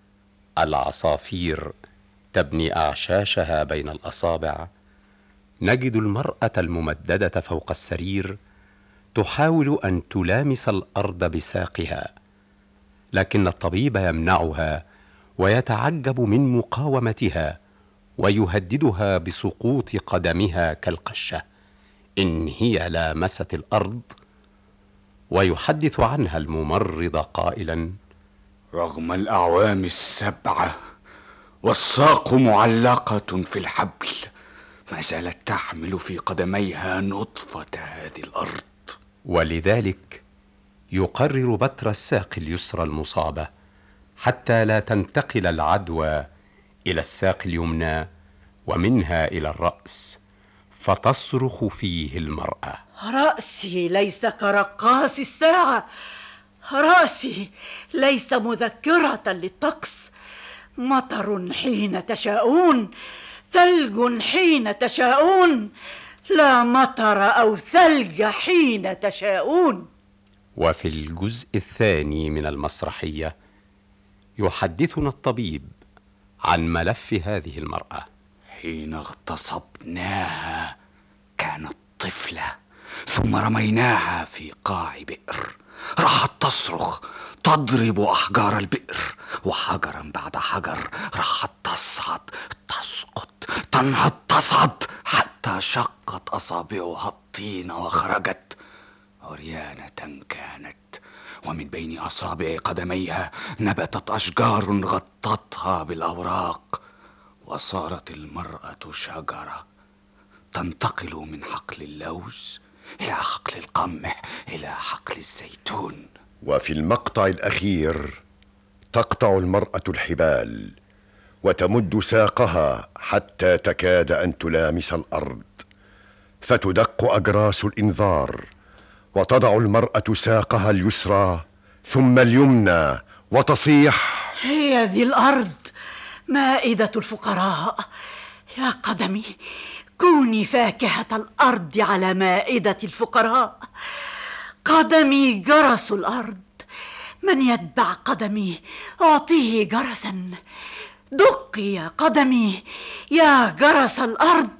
العصافير تبني أعشاشها بين الأصابع، نجد المرأة الممددة فوق السرير تحاول أن تلامس الأرض بساقها، لكن الطبيب يمنعها ويتعجب من مقاومتها ويهددها بسقوط قدمها كالقشة إن هي لامست الأرض، ويحدث عنها الممرض قائلا: رغم الأعوام السبعة والساق معلقة في الحبل، ما زالت تحمل في قدميها نطفة هذه الأرض. ولذلك يقرر بتر الساق اليسرى المصابة حتى لا تنتقل العدوى إلى الساق اليمنى ومنها إلى الرأس، فتصرخ فيه المرأة: رأسي ليس كرقاص الساعة، رأسي ليس مذكرة للطقس. مطر حين تشاءون، ثلج حين تشاءون، لا مطر أو ثلج حين تشاءون. وفي الجزء الثاني من المسرحية يحدثنا الطبيب عن ملف هذه المرأة. حين اغتصبناها كانت طفلة، ثم رميناها في قاع بئر، راحت تصرخ تضرب أحجار البئر، وحجرا بعد حجر راحت تصعد تسقط تنهض تصعد حتى شقت أصابعها الطين وخرجت عريانة كانت، ومن بين أصابع قدميها نبتت أشجار غطتها بالأوراق، وصارت المرأة شجرة تنتقل من حقل اللوز إلى حقل القمح إلى حقل الزيتون. وفي المقطع الأخير تقطع المرأة الحبال وتمد ساقها حتى تكاد أن تلامس الأرض، فتدق أجراس الإنذار، وتضع المرأة ساقها اليسرى ثم اليمنى وتصيح: هي ذي الأرض مائدة الفقراء، يا قدمي كوني فاكهة الأرض على مائدة الفقراء. قدمي جرس الأرض، من يتبع قدمي أعطيه جرسا. دقي يا قدمي يا جرس الأرض،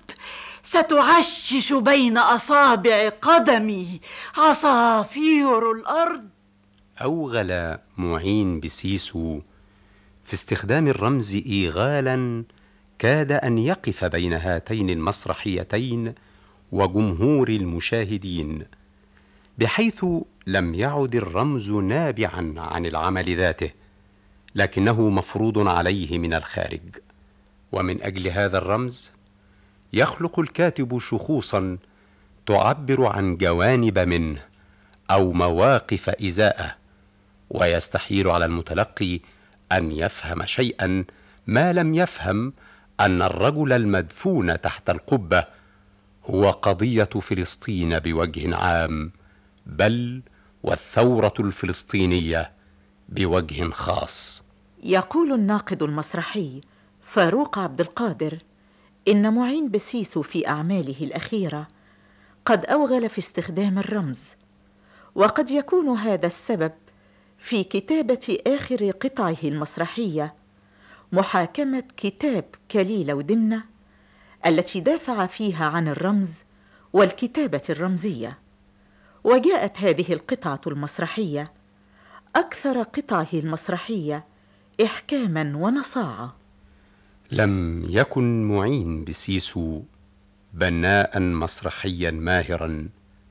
ستعشش بين أصابع قدمي عصافير الأرض. أوغل معين بسيسو في استخدام الرمز إيغالا كاد أن يقف بين هاتين المسرحيتين وجمهور المشاهدين، بحيث لم يعد الرمز نابعا عن العمل ذاته، لكنه مفروض عليه من الخارج. ومن أجل هذا الرمز يخلق الكاتب شخوصا تعبر عن جوانب منه أو مواقف إزاءه، ويستحيل على المتلقي أن يفهم شيئا ما لم يفهم أن الرجل المدفون تحت القبة هو قضية فلسطين بوجه عام، بل والثورة الفلسطينية بوجه خاص. يقول الناقد المسرحي فاروق عبد القادر إن معين بسيسو في أعماله الأخيرة قد أوغل في استخدام الرمز، وقد يكون هذا السبب في كتابة آخر قطعه المسرحية محاكمة كتاب كليلة ودمنة، التي دافع فيها عن الرمز والكتابة الرمزية. وجاءت هذه القطعة المسرحية أكثر قطعه المسرحية إحكاماً ونصاعة. لم يكن معين بسيسو بناء مسرحيا ماهرا،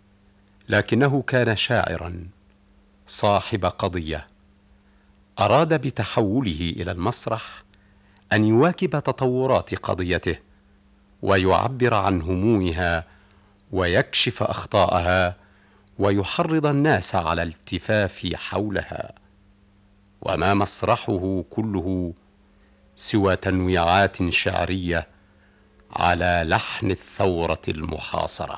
لكنه كان شاعرا صاحب قضية، أراد بتحوله إلى المسرح أن يواكب تطورات قضيته ويعبر عن همومها ويكشف أخطاءها ويحرض الناس على الالتفاف حولها. وما مسرحه كله سوى تنويعات شعرية على لحن الثورة المحاصرة.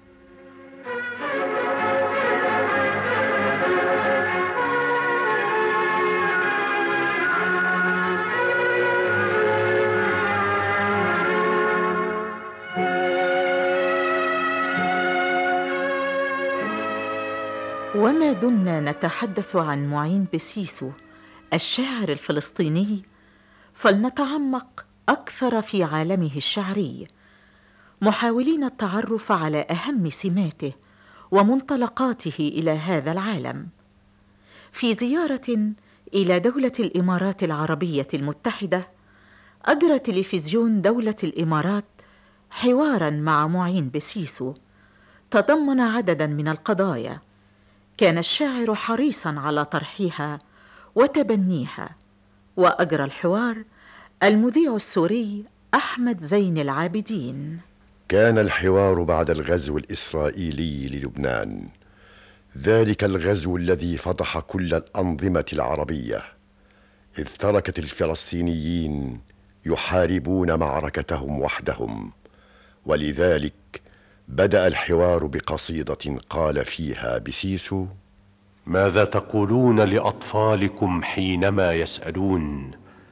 وما دمنا نتحدث عن معين بسيسو الشاعر الفلسطيني، فلنتعمق أكثر في عالمه الشعري، محاولين التعرف على أهم سماته ومنطلقاته إلى هذا العالم. في زيارة إلى دولة الإمارات العربية المتحدة، أجرى تلفزيون دولة الإمارات حواراً مع معين بسيسو تضمن عدداً من القضايا كان الشاعر حريصاً على طرحها وتبنيها. وأجرى الحوار المذيع السوري أحمد زين العابدين. كان الحوار بعد الغزو الإسرائيلي للبنان، ذلك الغزو الذي فضح كل الأنظمة العربية، إذ تركت الفلسطينيين يحاربون معركتهم وحدهم. ولذلك بدأ الحوار بقصيدة قال فيها بسيسو: ماذا تقولون لأطفالكم حينما يسألون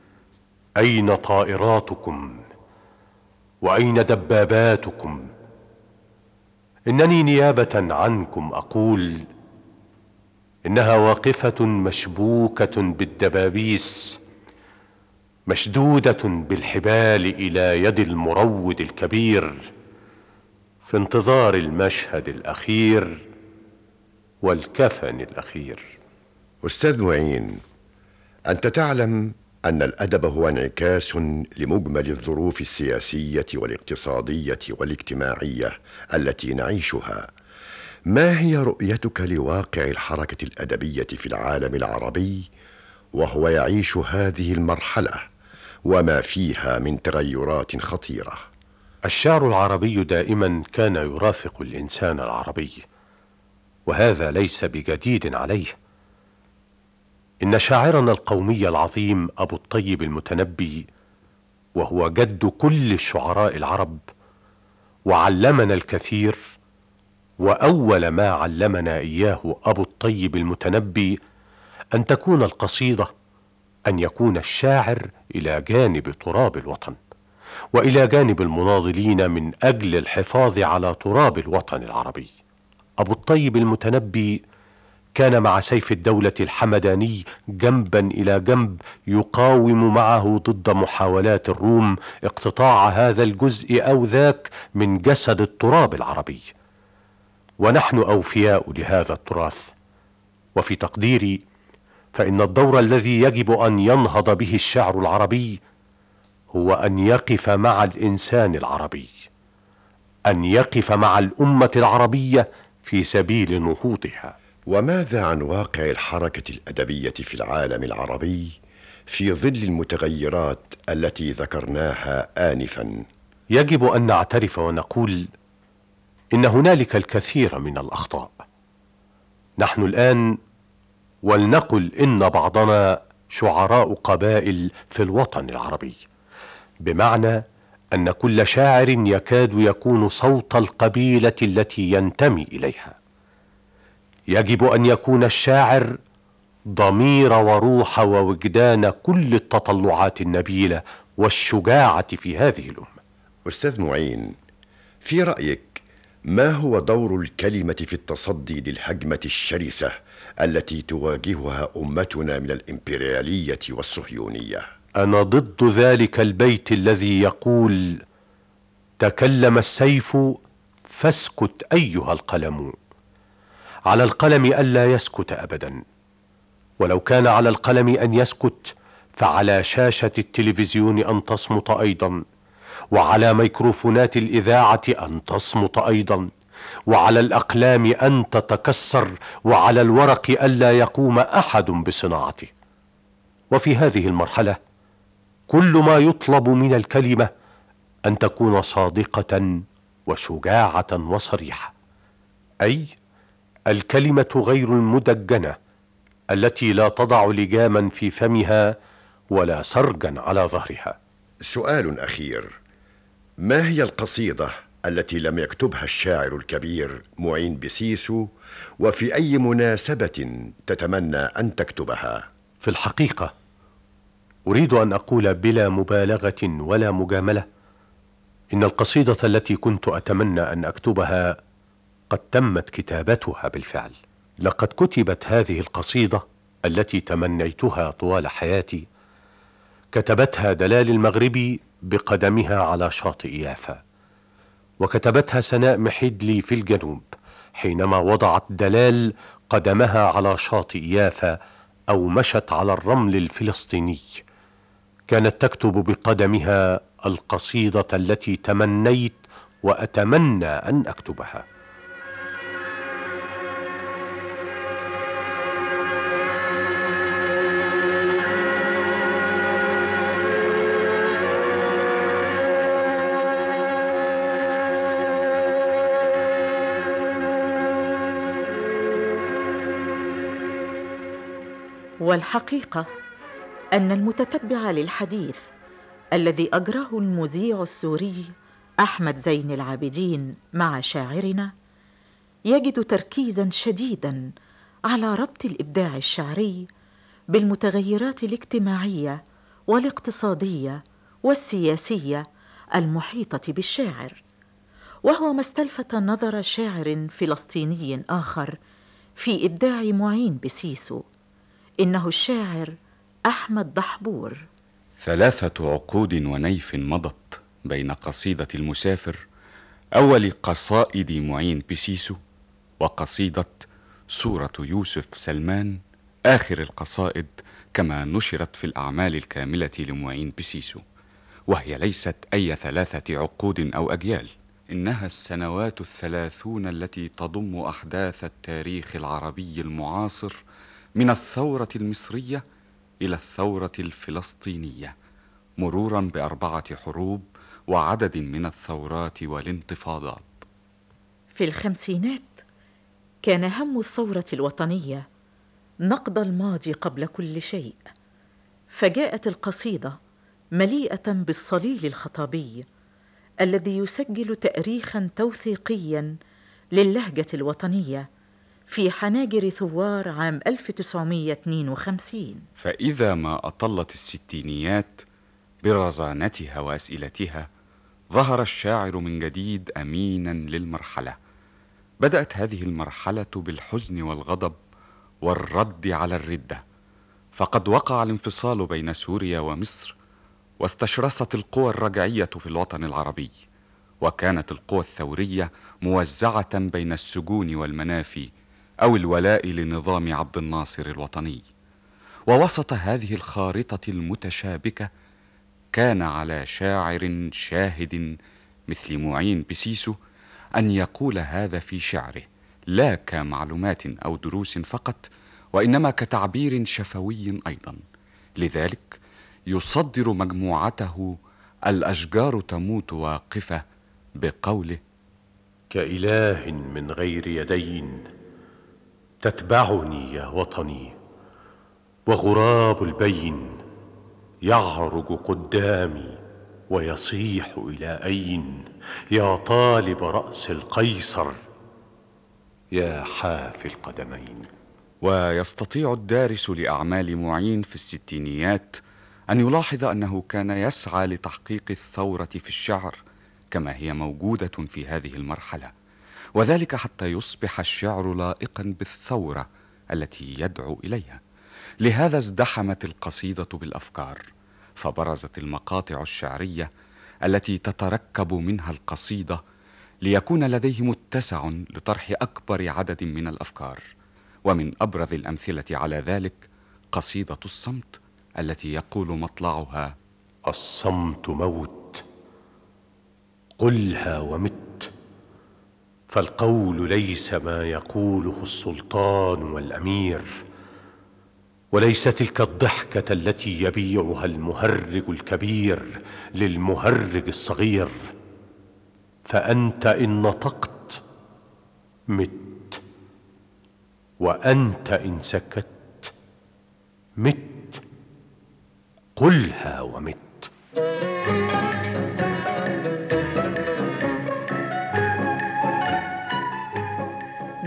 أين طائراتكم وأين دباباتكم؟ إنني نيابة عنكم أقول إنها واقفة مشبوكة بالدبابيس، مشدودة بالحبال إلى يد المروض الكبير، في انتظار المشهد الأخير والكفن الأخير. أستاذ معين، أنت تعلم أن الأدب هو انعكاس لمجمل الظروف السياسية والاقتصادية والاجتماعية التي نعيشها. ما هي رؤيتك لواقع الحركة الأدبية في العالم العربي وهو يعيش هذه المرحلة وما فيها من تغيرات خطيرة؟ الشعر العربي دائما كان يرافق الإنسان العربي، وهذا ليس بجديد عليه. إن شاعرنا القومي العظيم أبو الطيب المتنبي، وهو جد كل الشعراء العرب، وعلمنا الكثير، وأول ما علمنا إياه أبو الطيب المتنبي أن تكون القصيدة، أن يكون الشاعر إلى جانب تراب الوطن، وإلى جانب المناضلين من أجل الحفاظ على تراب الوطن العربي. أبو الطيب المتنبي كان مع سيف الدولة الحمداني جنبا إلى جنب، يقاوم معه ضد محاولات الروم اقتطاع هذا الجزء أو ذاك من جسد التراب العربي، ونحن أوفياء لهذا التراث. وفي تقديري فإن الدور الذي يجب أن ينهض به الشعر العربي هو أن يقف مع الإنسان العربي، أن يقف مع الأمة العربية في سبيل نهوضها. وماذا عن واقع الحركة الأدبية في العالم العربي في ظل المتغيرات التي ذكرناها آنفا؟ يجب أن نعترف ونقول إن هنالك الكثير من الأخطاء. نحن الآن ولنقل إن بعضنا شعراء قبائل في الوطن العربي، بمعنى أن كل شاعر يكاد يكون صوت القبيلة التي ينتمي إليها. يجب أن يكون الشاعر ضمير وروح ووجدان كل التطلعات النبيلة والشجاعة في هذه الأمة. أستاذ معين، في رأيك ما هو دور الكلمة في التصدي للهجمة الشرسة التي تواجهها أمتنا من الإمبريالية والصهيونية؟ أنا ضد ذلك البيت الذي يقول: تكلم السيف فاسكت أيها القلم. على القلم ألا يسكت أبدا، ولو كان على القلم أن يسكت فعلى شاشة التلفزيون أن تصمت أيضا، وعلى ميكروفونات الإذاعة أن تصمت أيضا، وعلى الأقلام أن تتكسر، وعلى الورق ألا يقوم أحد بصناعته. وفي هذه المرحلة كل ما يطلب من الكلمة أن تكون صادقة وشجاعة وصريحة، أي الكلمة غير المدجنة التي لا تضع لجاما في فمها ولا سرجا على ظهرها. سؤال أخير: ما هي القصيدة التي لم يكتبها الشاعر الكبير معين بسيسو، وفي أي مناسبة تتمنى أن تكتبها؟ في الحقيقة أريد أن أقول بلا مبالغة ولا مجاملة إن القصيدة التي كنت أتمنى أن أكتبها قد تمت كتابتها بالفعل. لقد كتبت هذه القصيدة التي تمنيتها طوال حياتي، كتبتها دلال المغربي بقدمها على شاطئ يافا، وكتبتها سناء محدلي في الجنوب حينما وضعت دلال قدمها على شاطئ يافا أو مشت على الرمل الفلسطيني. كانت تكتب بقدمها القصيدة التي تمنيت وأتمنى أن أكتبها. والحقيقة أن المتتبع للحديث الذي أجراه المذيع السوري أحمد زين العابدين مع شاعرنا يجد تركيزاً شديداً على ربط الإبداع الشعري بالمتغيرات الاجتماعية والاقتصادية والسياسية المحيطة بالشاعر، وهو ما استلفت نظر شاعر فلسطيني آخر في إبداع معين بسيسو، إنه الشاعر أحمد دحبور. ثلاثة عقود ونيف مضت بين قصيدة المسافر أول قصائد معين بسيسو وقصيدة صورة يوسف سلمان آخر القصائد كما نشرت في الأعمال الكاملة لمعين بسيسو، وهي ليست أي ثلاثة عقود أو أجيال، إنها السنوات الثلاثون التي تضم أحداث التاريخ العربي المعاصر من الثورة المصرية إلى الثورة الفلسطينية، مرورا بأربعة حروب وعدد من الثورات والانتفاضات. في الخمسينات كان هم الثورة الوطنية نقض الماضي قبل كل شيء، فجاءت القصيدة مليئة بالصليل الخطابي الذي يسجل تاريخا توثيقيا للهجة الوطنية في حناجر ثوار عام ألف وتسعمائة واثنين وخمسين. فإذا ما أطلت الستينيات برزانتها وأسئلتها ظهر الشاعر من جديد أمينا للمرحلة. بدأت هذه المرحلة بالحزن والغضب والرد على الردة، فقد وقع الانفصال بين سوريا ومصر، واستشرست القوى الرجعية في الوطن العربي، وكانت القوى الثورية موزعة بين السجون والمنافي أو الولاء لنظام عبد الناصر الوطني. ووسط هذه الخارطة المتشابكة كان على شاعر شاهد مثل معين بسيسو أن يقول هذا في شعره، لا كمعلومات أو دروس فقط، وإنما كتعبير شفوي أيضا. لذلك يصدر مجموعته الأشجار تموت واقفة بقوله: كإله من غير يدين تتبعني يا وطني، وغراب البين يعرج قدامي ويصيح إلى أين، يا طالب رأس القيصر يا حافي القدمين. ويستطيع الدارس لأعمال معين في الستينيات أن يلاحظ أنه كان يسعى لتحقيق الثورة في الشعر كما هي موجودة في هذه المرحلة، وذلك حتى يصبح الشعر لائقا بالثورة التي يدعو إليها. لهذا ازدحمت القصيدة بالأفكار، فبرزت المقاطع الشعرية التي تتركب منها القصيدة ليكون لديه متسع لطرح أكبر عدد من الأفكار. ومن أبرز الأمثلة على ذلك قصيدة الصمت التي يقول مطلعها: الصمت موت قلها ومت، فالقول ليس ما يقوله السلطان والأمير، وليس تلك الضحكة التي يبيعها المهرج الكبير للمهرج الصغير، فأنت إن نطقت مت، وأنت إن سكت مت، قلها ومت.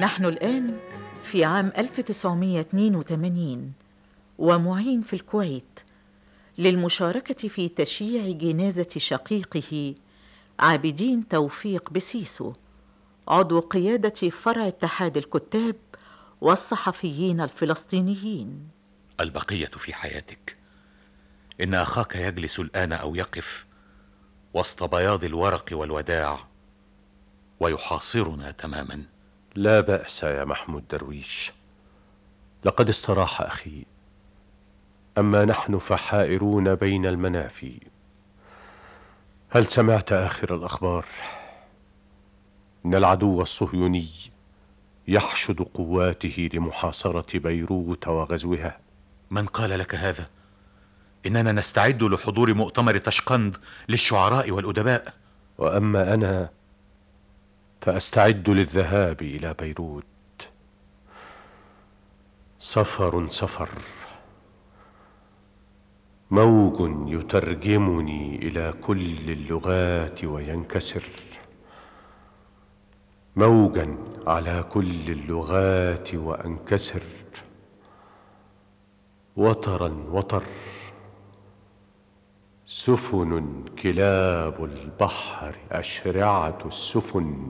نحن الآن في عام ألف وتسعمائة واثنين وثمانين، ومعين في الكويت للمشاركة في تشييع جنازة شقيقه عابدين توفيق بسيسو، عضو قيادة فرع اتحاد الكتاب والصحفيين الفلسطينيين. البقية في حياتك. إن أخاك يجلس الآن أو يقف وسط بياض الورق والوداع ويحاصرنا تماما. لا بأس يا محمود درويش، لقد استراح أخي، أما نحن فحائرون بين المنافي. هل سمعت آخر الأخبار؟ إن العدو الصهيوني يحشد قواته لمحاصرة بيروت وغزوها. من قال لك هذا؟ إننا نستعد لحضور مؤتمر تشقند للشعراء والأدباء. وأما أنا فأستعد للذهاب إلى بيروت. سفر سفر، موج يترجمني إلى كل اللغات وينكسر، موجا على كل اللغات وأنكسر، وترا وتر، سفن كلاب البحر أشرعة السفن،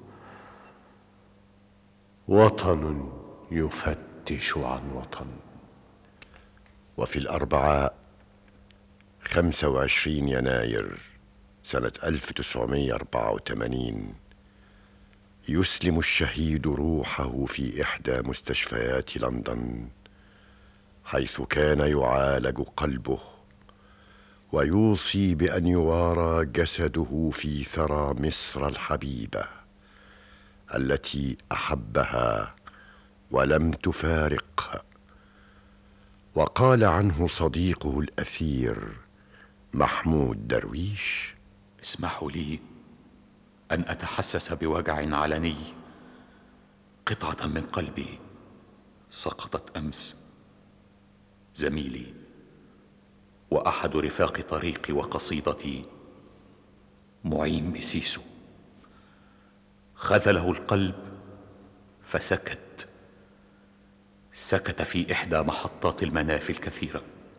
وطن يفتش عن وطن. وفي الأربعاء خمسة وعشرين يناير سنة ألف وتسعمائة وأربعة وثمانين يسلم الشهيد روحه في إحدى مستشفيات لندن، حيث كان يعالج قلبه، ويوصي بأن يوارى جسده في ثرى مصر الحبيبة التي أحبها ولم تفارقه. وقال عنه صديقه الأثير محمود درويش: اسمحوا لي أن أتحسس بوجع علني. قطعة من قلبي سقطت أمس. زميلي وأحد رفاق طريقي وقصيدتي معين بسيسو خذله القلب فسكت. سكت في إحدى محطات المنافي الكثيرة.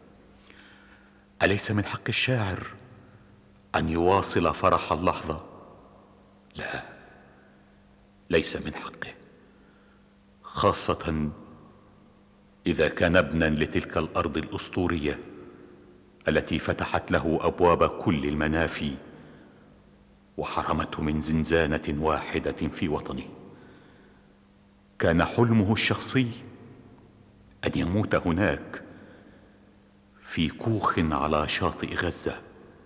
أليس من حق الشاعر أن يواصل فرح اللحظة؟ لا، ليس من حقه، خاصة إذا كان ابنا لتلك الأرض الأسطورية التي فتحت له أبواب كل المنافي وحرمته من زنزانة واحدة في وطنه. كان حلمه الشخصي أن يموت هناك في كوخ على شاطئ غزة،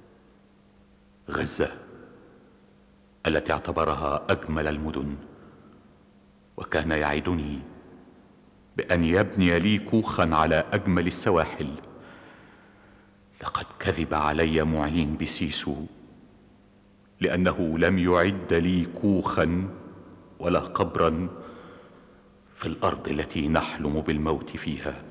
غزة التي اعتبرها أجمل المدن، وكان يعدني بأن يبني لي كوخا على أجمل السواحل. لقد كذب علي معين بسيسو، لأنه لم يعد لي كوخا ولا قبرا في الأرض التي نحلم بالموت فيها.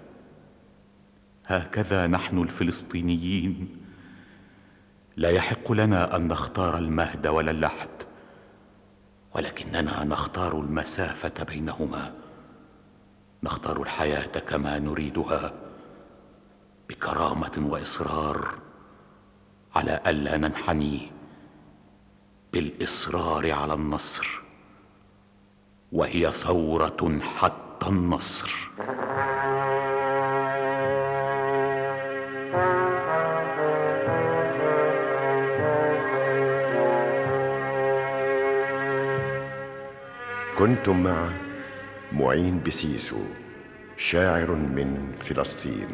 هكذا نحن الفلسطينيين لا يحق لنا أن نختار المهد ولا اللحد، ولكننا نختار المسافة بينهما. نختار الحياة كما نريدها بكرامة وإصرار، على ألا ننحني بالإصرار على النصر، وهي ثورة حتى النصر. كنتم مع معين بسيسو، شاعر من فلسطين.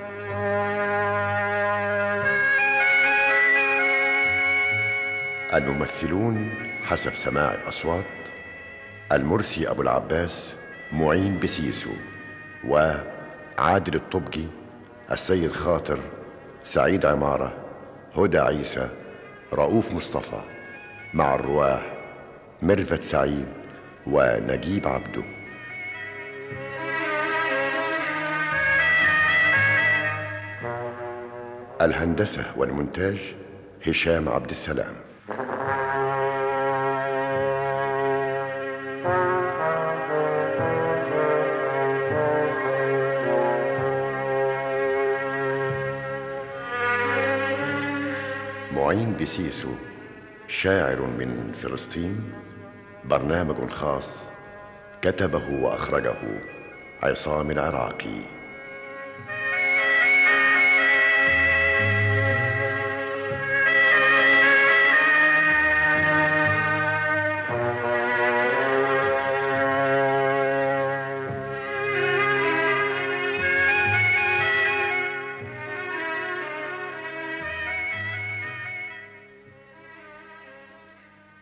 الممثلون حسب سماع الأصوات: المرسي أبو العباس معين بسيسو، وعادل الطبجي، السيد خاطر، سعيد عمارة، هدى عيسى، رؤوف مصطفى، مع الرواه ميرفت سعيد ونجيب عبده. الهندسة والمونتاج هشام عبد السلام. معين بسيسو شاعر من فلسطين، برنامج خاص كتبه وأخرجه عصام العراقي.